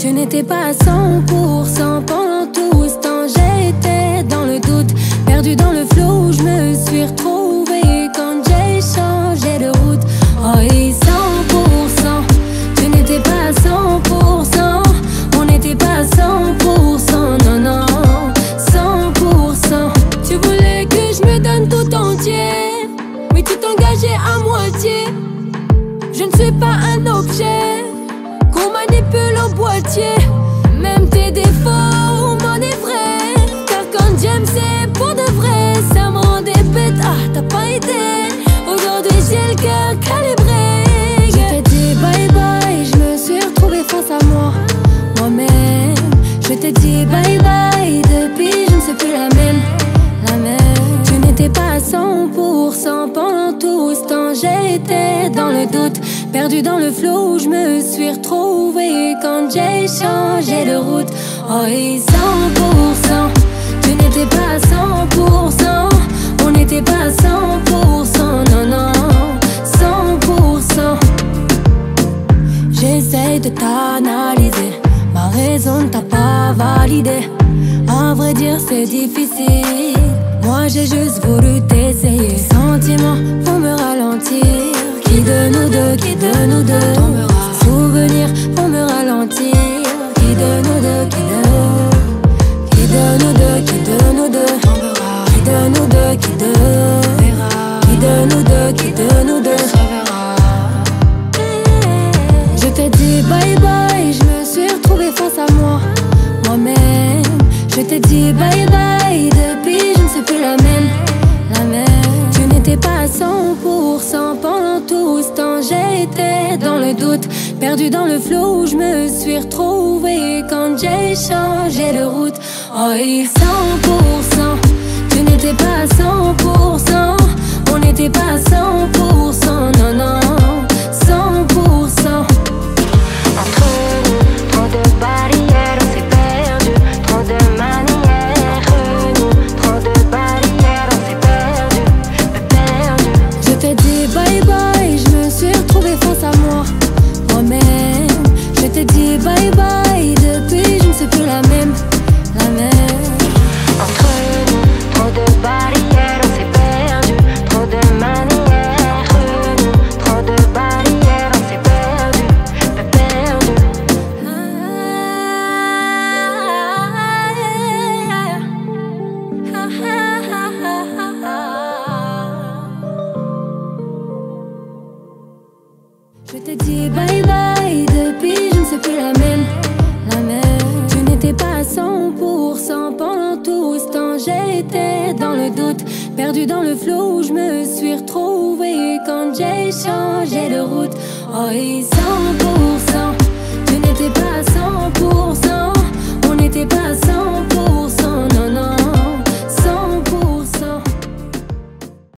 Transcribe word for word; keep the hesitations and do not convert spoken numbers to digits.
Tu n'étais pas à cent pour cent pendant tout ce temps. J'étais dans le doute, perdu dans le flou. Je me suis retrouvée quand j'ai changé de route. Oh, et cent pour cent, tu n'étais pas à cent pour cent. On n'était pas à cent pour cent, non, non, cent pour cent. Tu voulais que je me donne tout entier, mais tu t'engageais à moitié. Je ne suis pas un objet qu'on manipule au boîtier. Même tes défauts m'en est vrai, car quand j'aime c'est pour de vrai. Ça me rend des bêtes, ah t'as pas idée. Aujourd'hui j'ai le cœur calibré. Je t'ai dit bye bye, je me suis retrouvée face à moi, moi-même. Je t'ai dit bye bye, depuis je ne sais plus la même, la même. Tu n'étais pas à cent pour cent pendant tout ce temps. J'étais dans le doute, perdu dans le flou. Je me suis retrouvée quand j'ai changé de route. Oh, et cent pour cent, tu n'étais pas à cent pour cent. On n'était pas à cent pour cent, non, non, cent pour cent. J'essaye de t'analyser, ma raison ne t'a pas validé. À vrai dire c'est difficile, moi j'ai juste voulu t'essayer. Les sentiments vont me ralentir. Qui de nous deux, qui de nous deux tombera? Souvenirs vont me ralentir. Qui de nous deux, qui de nous? Qui de nous deux, qui de nous deux tombera? Qui de nous deux, qui de verra? Qui de nous deux, qui de nous deux verra? Je t'ai dit bye bye, je me suis retrouvée face à moi, moi-même. Je t'ai dit bye bye, depuis je ne sais plus la même, la même. Tu n'étais pas à cent pour cent pendant tout ce temps. J'étais dans le doute, perdu dans le flou. Je me suis retrouvée quand j'ai changé de route. Oh, et cent pour cent, tu n'étais pas à cent pour cent. On n'était pas à cent pour cent, non, non, cent pour cent. Entre nous, trop de barrières, on s'est perdu. Trop de manières, nous, trop de barrières, on s'est perdu, perdu. Je t'ai dit bye bye, je me suis retrouvée face à moi, moi-même. Je t'ai dit bye bye, depuis je ne sais plus la même, la même. Entre nous, trop de barrières, on s'est perdu. Trop de manières, nous, trop de barrières, on s'est perdu, perdu. Je t'ai dit bye bye, depuis je ne sais plus la même, la même. Tu n'étais pas à cent pour cent pendant tout ce temps. J'étais dans le doute, perdu dans le flou. Je me suis retrouvée quand j'ai changé de route. Oh, et cent pour cent,